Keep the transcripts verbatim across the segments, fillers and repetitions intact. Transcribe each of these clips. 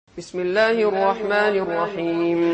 بسم الله الرحمن الرحيم.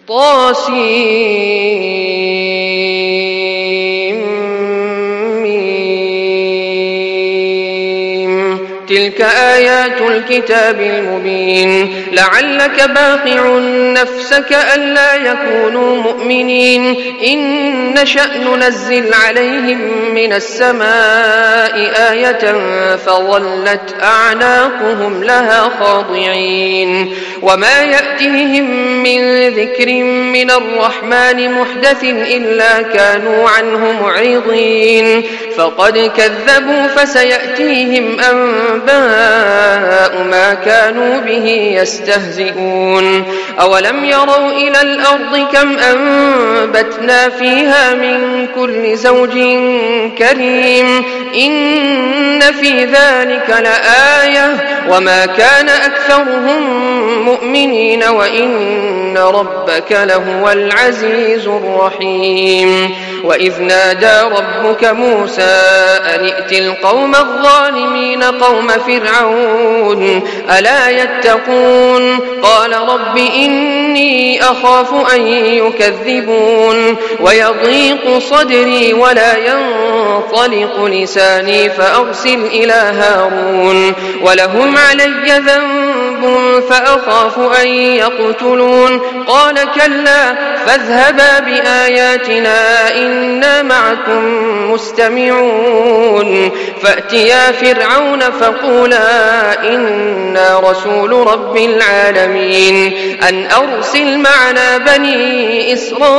طاسيم. تلك آيات الكتاب المبين. لعلك باقع نفسك ألا يكونوا مؤمنين إن نشأ ننزل عليهم من السماء آية فظلت أعناقهم لها خاضعين وما يأتيهم من ذكر من الرحمن محدث إلا كانوا عنه معرضين فقد كذبوا فسيأتيهم أنباء ما كانوا به يستهزئون أولم يروا إلى الأرض كم أنبتنا فيها من كل زوج كريم إن في ذلك لآية وما كان أكثرهم مؤمنين وإن ربك لهو العزيز الرحيم. وإذ نادى ربك موسى أن ائت القوم الظالمين قوم فرعون ألا يتقون قال رب إني أخاف أن يكذبون ويضيق صدري ولا ينطلق لساني فأرسل إلى هارون ولهم علي ذنب فأخاف أن يقتلون قال كلا فاذهبا بآياتنا إنا معكم مستمعون فأتيا فرعون فقولا إنا رسول رب العالمين أن أرسل معنا بني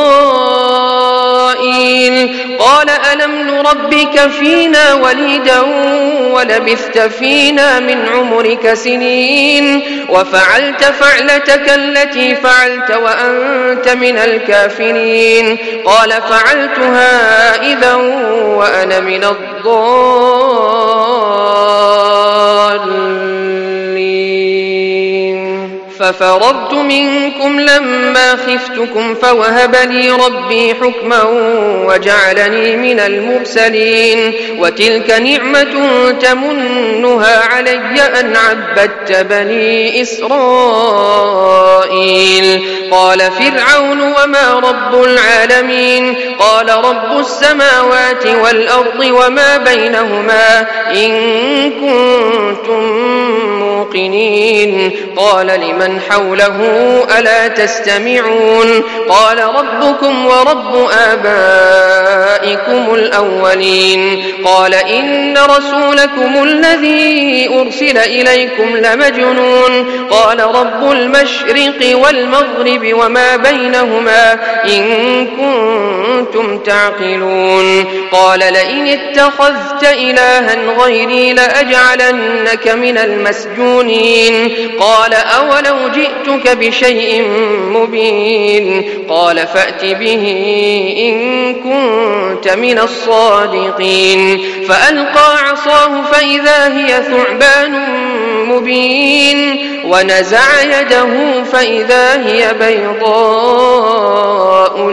إسرائيل قال ألم نربك فينا وليدا ولبثت فينا من عمرك سنين وفعلت فعلتك التي فعلت وأنت من الكافرين قال فعلتها إذا وأنا من الضالين ففررت منكم لما خفتكم فوهب لي ربي حكما وجعلني من المرسلين وتلك نعمة تمنها علي أن عبدت بني إسرائيل قال فرعون وما رب العالمين قال رب السماوات والأرض وما بينهما إن كنتم موقنين قال لمن حوله ألا تستمعون قال ربكم ورب آبائكم الأولين قال إن رسولكم الذي أرسل إليكم لمجنون قال رب المشرق والمغرب وما بينهما إن كنتم تعقلون قال لئن اتخذت إلها غيري لأجعلنك من المسجونين قال أولو جئتك بشيء مبين قال فأت به إن كنت من الصادقين فألقى عصاه فإذا هي ثعبان مبين ونزع يده فإذا هي بيضاء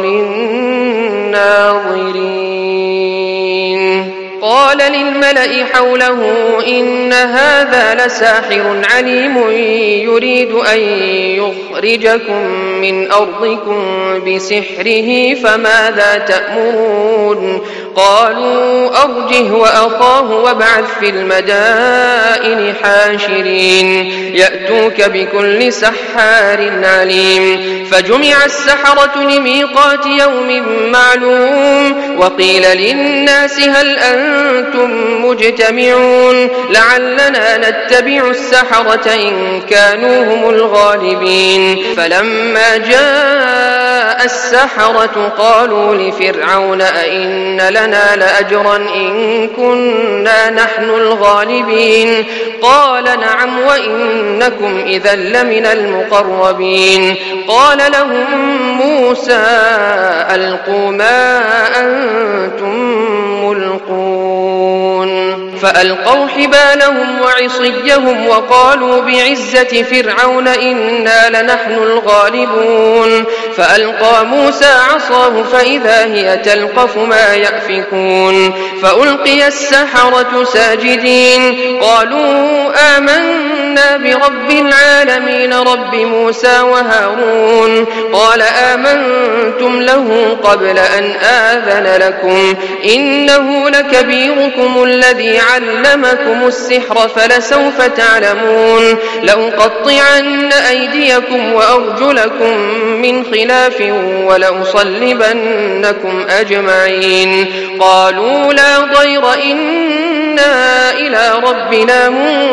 للناظرين قال للملأ حوله إن هذا لساحر عليم يريد أن يخرجكم من أرضكم بسحره فماذا تأمرون قالوا أرجه وأخاه وابعث في المدائن حاشرين يأتوك بكل سحار عليم فجمع السحرة لميقات يوم معلوم وقيل للناس هل أنتم مجتمعون لعلنا نتبع السحرة إن كانوا هم الغالبين فلما جاء السحرة قالوا لفرعون أئن لنا لأجرا إن كنا نحن الغالبين قال نعم وإنكم إذا لمن المقربين قال لهم موسى ألقوا ما أنتم ملقون فألقوا حبالهم وعصيهم وقالوا بعزة فرعون إنا لنحن الغالبون فألقى موسى عصاه فإذا هي تلقف ما يأفكون فألقي السحرة ساجدين قالوا آمنا برب العالمين رب موسى وهارون قال آمنتم له قبل أن آذن لكم إنه لكبيركم الذي علمكم السحر فلسوف تعلمون لأقطعن أيديكم وأرجلكم من خلاف ولأصلبنكم أجمعين قالوا لا ضير إنا إلى ربنا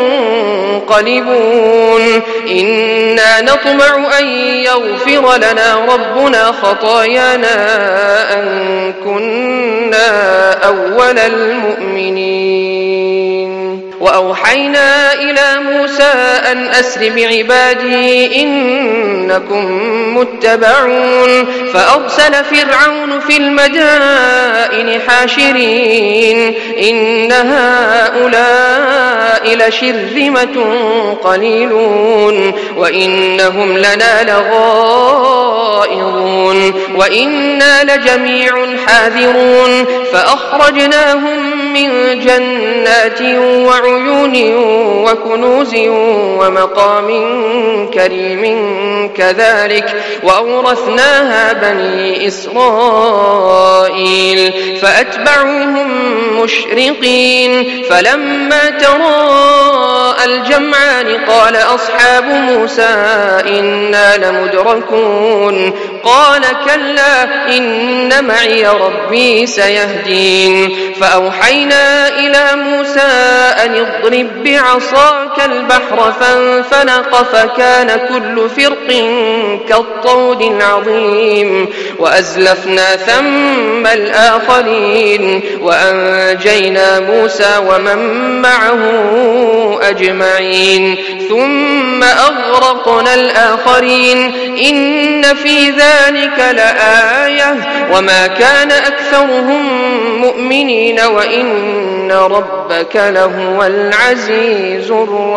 منقلبون إنا نطمع أن يغفر لنا ربنا خطايانا أن كنا أول المؤمنين وأوحينا إلى موسى أن أسر بعبادي إنكم متبعون فأرسل فرعون في المدائن حاشرين إن هؤلاء لشرذمة قليلون وإنهم لنا لغائظون وإنا لجميع حاذرون فأخرجناهم من جنات وعيون وكنوز ومقام كريم كذلك وأورثناها بني إسرائيل فأتبعوهم مشرقين فلما تراءى الجمعان قال أصحاب موسى إنا لمدركون قال كلا إن معي ربي سيهدين فأوحينا إلى موسى أن اضرب بعصاك البحر فانفلق فكان كل فرق كالطود العظيم وأزلفنا ثم الآخرين وأنجينا موسى ومن معه أجمعين ثم أغرقنا الآخرين إن في ذلك لآية وما كان أكثرهم مؤمنين وإن ربك لهو العزيز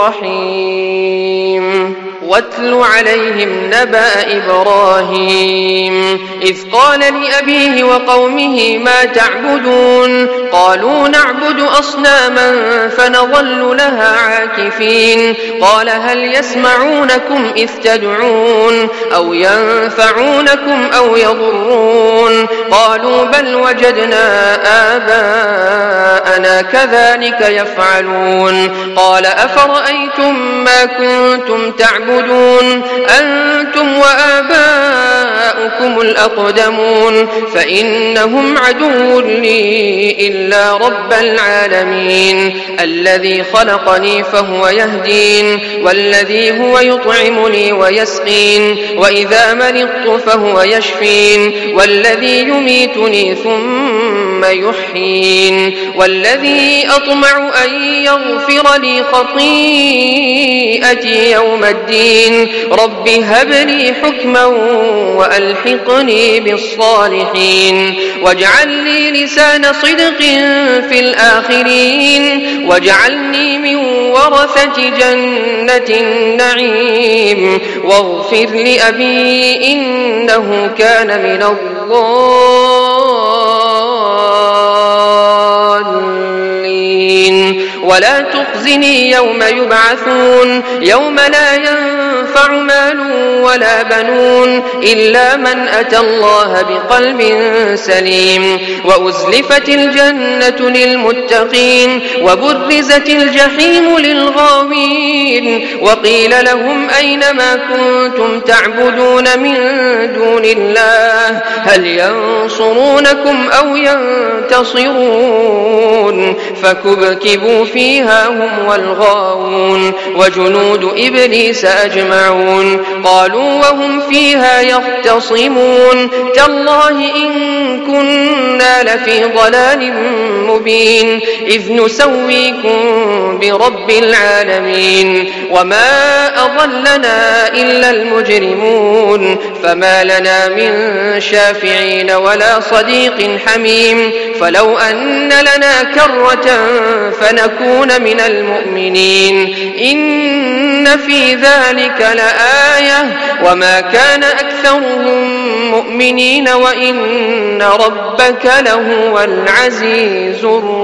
الرحيم واتل عليهم نبأ إبراهيم إذ قال لأبيه وقومه ما تعبدون قالوا نعبد أصناما فنظل لها عاكفين قال هل يسمعونكم إذ تدعون أو ينفعونكم أو يضرون قالوا بل وجدنا آباءنا كذلك يفعلون قال أفرأيتم ما كنتم تعبدون أنتم وآباؤكم الأقدمون فإنهم عدو لي إلا رب العالمين الذي خلقني فهو يهدين والذي هو يطعمني ويسقين وإذا مرضت فهو يشفين والذي يميتني ثم يحيين والذي أطمع أن يغفر لي خطيئتي يوم الدين رب هب لي حكما وألحقني بالصالحين واجعل لي لسان صدق في الآخرين واجعلني من ورثة جنة النعيم واغفر لأبي إنه كان من الضالين ولا تخزني يوم يبعثون يوم لا ينفع مال ولا بنون إلا من أتى الله بقلب سليم وأزلفت الجنة للمتقين وبرزت الجحيم للغاوين وقيل لهم أين ما كنتم تعبدون من دون الله هل ينصرونكم أو ينتصرون فكبكبوا فيها هم والغاوون وجنود إبليس أجمعون قالوا وهم فيها يختصمون تالله إن كنا لفي ضلال مبين إذ نسويكم برب العالمين وما أضلنا إلا المجرمون فما لنا من شافعين ولا صديق حميم فلو أن لنا كرة فنكون من المؤمنين إن في ذلك لآية وما كان أكثرهم مؤمنين وإن ربك لهو العزيز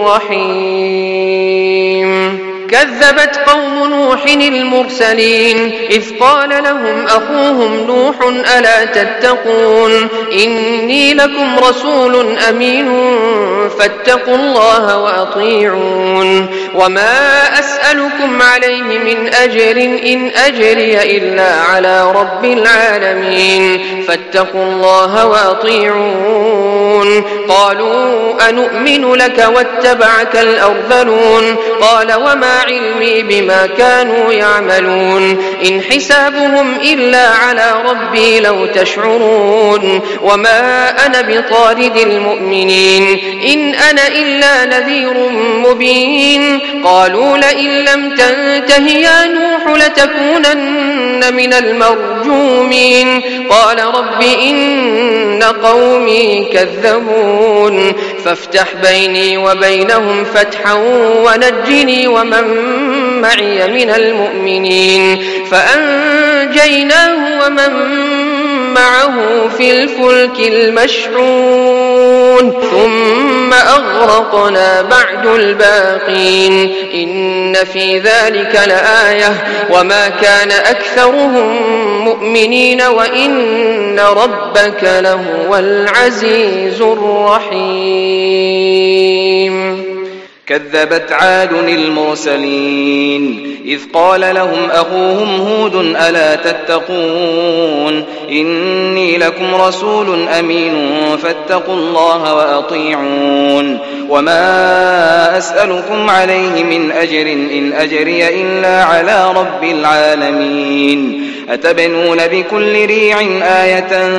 الرحيم. كذبت قوم نوح المرسلين إذ قال لهم أخوهم نوح ألا تتقون إني لكم رسول أمين فاتقوا الله وأطيعون وما أسألكم عليه من أجر إن أجري إلا على رب العالمين فاتقوا الله وأطيعون. قالوا أنؤمن لك واتبعك الأرذلون قال وما علمي بما كانوا يعملون إن حسابهم إلا على ربي لو تشعرون وما أنا بطارد المؤمنين إن أنا إلا نذير مبين. قالوا لئن لم تنته يا نوح لتكونن من المرجومين قال رب إن قومي كذبون فافتح بيني وبينهم فتحا ونجني ومن معي من المؤمنين فأنجيناه ومن معه في الفلك المشحون ثم أغرقنا بعد الباقين إن في ذلك لآية وما كان أكثرهم مؤمنين وإن ربك لهو العزيز الرحيم. كذبت عاد المرسلين إذ قال لهم أخوهم هود ألا تتقون إني لكم رسول أمين فاتقوا الله وأطيعون وما أسألكم عليه من أجر إن أجري إلا على رب العالمين أتبنون بكل ريع آية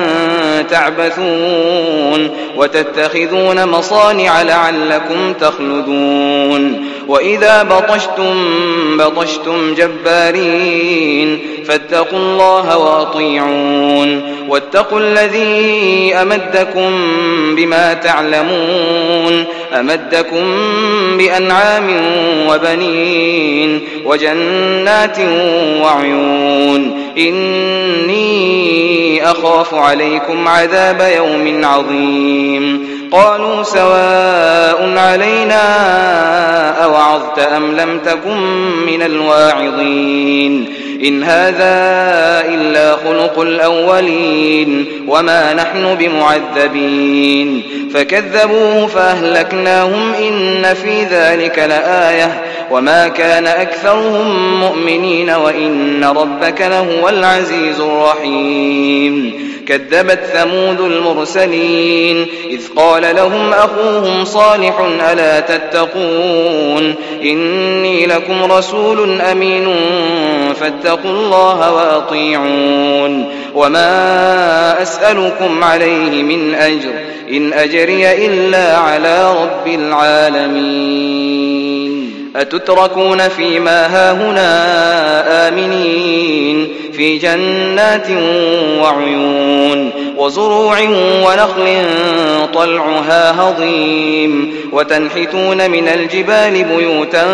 تعبثون وتتخذون مصانع لعلكم تخلدون وإذا بطشتم بطشتم جبارين فاتقوا الله وأطيعون واتقوا الذي أمدكم بما تعلمون أمدكم بأنعام وبنين وجنات وعيون إني أخاف عليكم عذاب يوم عظيم. قالوا سواء علينا أوعظت أم لم تكن من الواعظين إن هذا إلا خلق الأولين وما نحن بمعذبين. فكذبوه فأهلكناهم إن في ذلك لآية وما كان أكثرهم مؤمنين وإن ربك لهو العزيز الرحيم. كذبت ثمود المرسلين إذ قال لهم أخوهم صالح ألا تتقون إني لكم رسول أمين فاتقوا الله وأطيعون وما أسألكم عليه من أجر إن أجري إلا على رب العالمين. أتتركون فيما هاهنا آمنين في جنات وعيون وزروع ونخل طلعها هضيم وتنحتون من الجبال بيوتا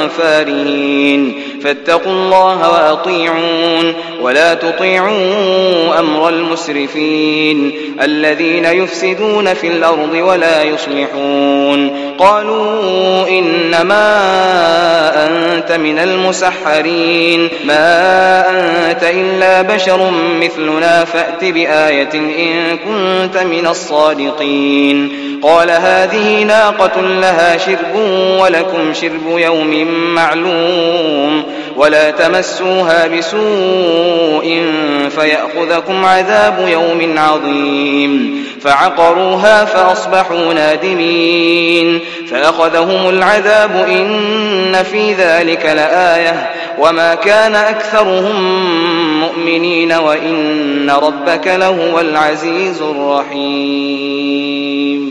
فارهين فاتقوا الله وأطيعون ولا تطيعوا أمر المسرفين الذين يفسدون في الأرض ولا يصلحون. قالوا إنما أنت من المسحرين ما أنت إلا بشر مثلنا فأت بآية إن كنت من الصادقين. قال هذه ناقة لها شرب ولكم شرب يوم معلوم ولا تمسوها بسوء فيأخذكم عذاب يوم عظيم. فعقروها فأصبحوا نادمين فأخذهم العذاب إن في ذلك لآية وما كان أكثرهم مؤمنين وإن ربك لهو العزيز الرحيم.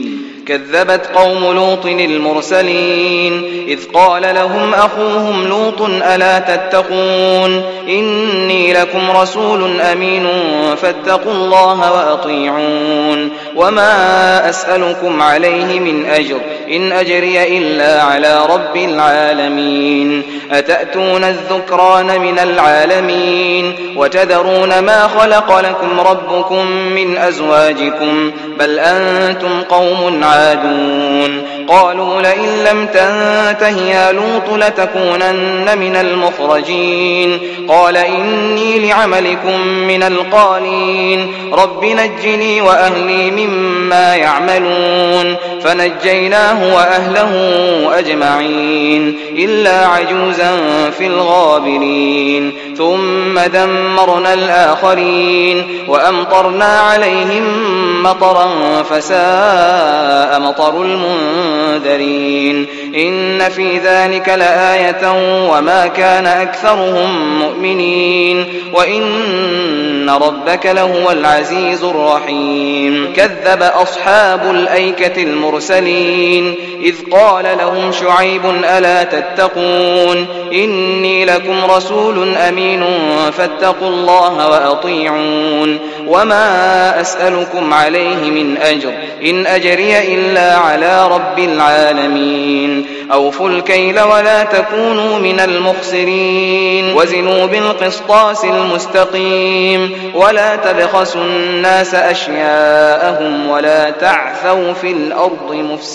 كذبت قوم لوط المرسلين إذ قال لهم أخوهم لوط ألا تتقون إني لكم رسول أمين فاتقوا الله وأطيعون وما أسألكم عليه من أجر إن أجري إلا على رب العالمين أتأتون الذكران من العالمين وتذرون ما خلق لكم ربكم من أزواجكم بل أنتم قوم عادون قالوا لئن لم تنته يا لوط لتكونن من المخرجين قال إني لعملكم من القالين رب نجني وأهلي مما يعملون فنجيناه وأهله أجمعين إلا عجوزا في الغابرين ثم دمرنا الآخرين وأمطرنا عليهم مطرا فساء مطر المنذرين إن في ذلك لآية وما كان أكثرهم مؤمنين وإن ربك لهو العزيز الرحيم كذب أصحاب الأيكة المرسلين إذ قال لهم شعيب ألا تتقون إني لكم رسول أمين فاتقوا الله وأطيعون وما أسألكم عليه من أجر إن أجري إلا على رب العالمين أوفوا الكيل ولا تكونوا من المخسرين وزنوا بالقسطاس المستقيم ولا تبخسوا الناس أشياءهم ولا تعثوا في الأرض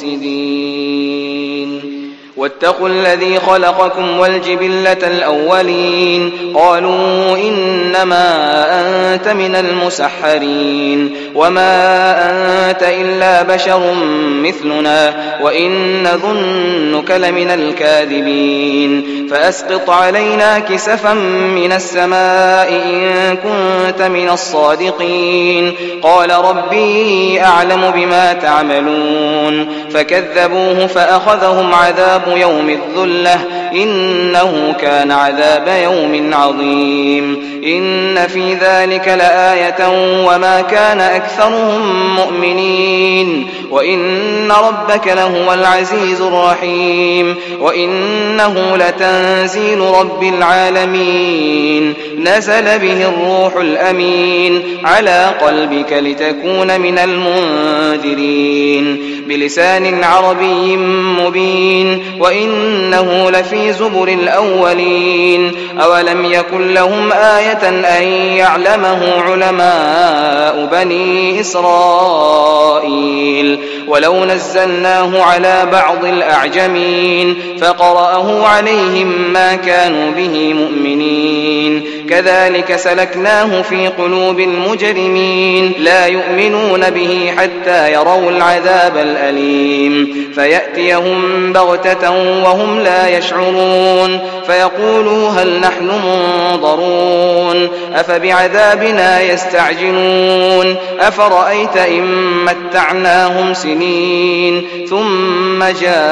مفسدين واتقوا الذي خلقكم والجبلة الأولين قالوا إنما أنت من المسحرين وما أنت إلا بشر مثلنا وإن نظنك لمن الكاذبين فأسقط علينا كسفا من السماء إن كنت من الصادقين قال ربي أعلم بما تعملون فكذبوه فأخذهم عذاب يوم الذلة إنه كان عذاب يوم عظيم إن في ذلك لآية وما كان أكثرهم مؤمنين وإن ربك لهو العزيز الرحيم وإنه لتنزيل رب العالمين نزل به الروح الأمين على قلبك لتكون من المنذرين بلسان عربي مبين وإنه لفي زبر الأولين أولم يكن لهم آية أن يعلمه علماء بني إسرائيل ولو نزلناه على بعض الأعجمين فقرأه عليهم ما كانوا به مؤمنين كذلك سلكناه في قلوب المجرمين لا يؤمنون به حتى يروا العذاب الأليم فيأتيهم بغتة وهم لا يشعرون فيقولوا هل نحن منظرون أفبعذابنا يستعجلون أفرأيت إن متعناهم سنين ثم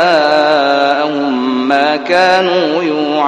جاءهم ما كانوا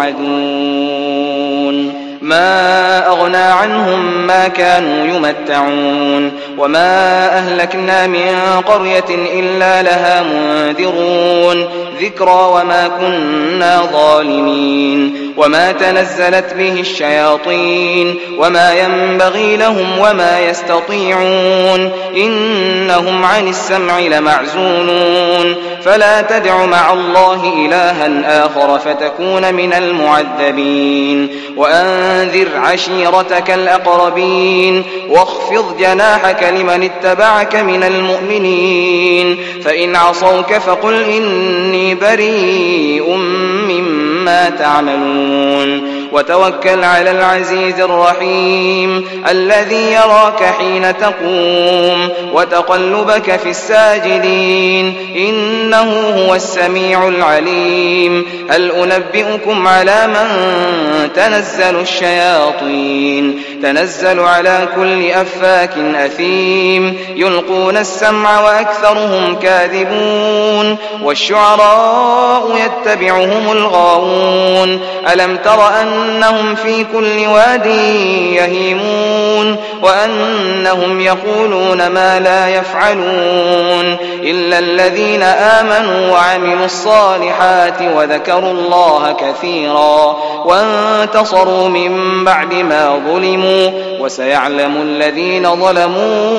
يوعدون ما أغنى عنهم ما كانوا يمتعون وما أهلكنا من قرية إلا لها منذرون ذكرى وما كنا ظالمين وما تنزلت به الشياطين وما ينبغي لهم وما يستطيعون إنهم عن السمع لمعزولون فلا تدع مع الله إلها آخر فتكون من المعذبين وأنذر عشيرتك الأقربين واخفض جناحك لمن اتبعك من المؤمنين فإن عصوك فقل إني بريء مما تعملون وتوكل على العزيز الرحيم الذي يراك حين تقوم وتقلبك في الساجدين إنه هو السميع العليم هل أنبئكم على من تنزل الشياطين تنزل على كل أفاك أثيم يلقون السمع وأكثرهم كاذبون والشعراء يتبعهم الغاوون ألم تر أنهم في كل واد يهيمون وأنهم يقولون ما لا يفعلون إلا الذين آمنوا وعملوا الصالحات وذكروا الله كثيرا وانتصروا من بعد ما ظلموا وسيعلم الذين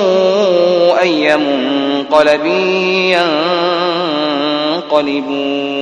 ظلموا أي منقلب ينقلبون.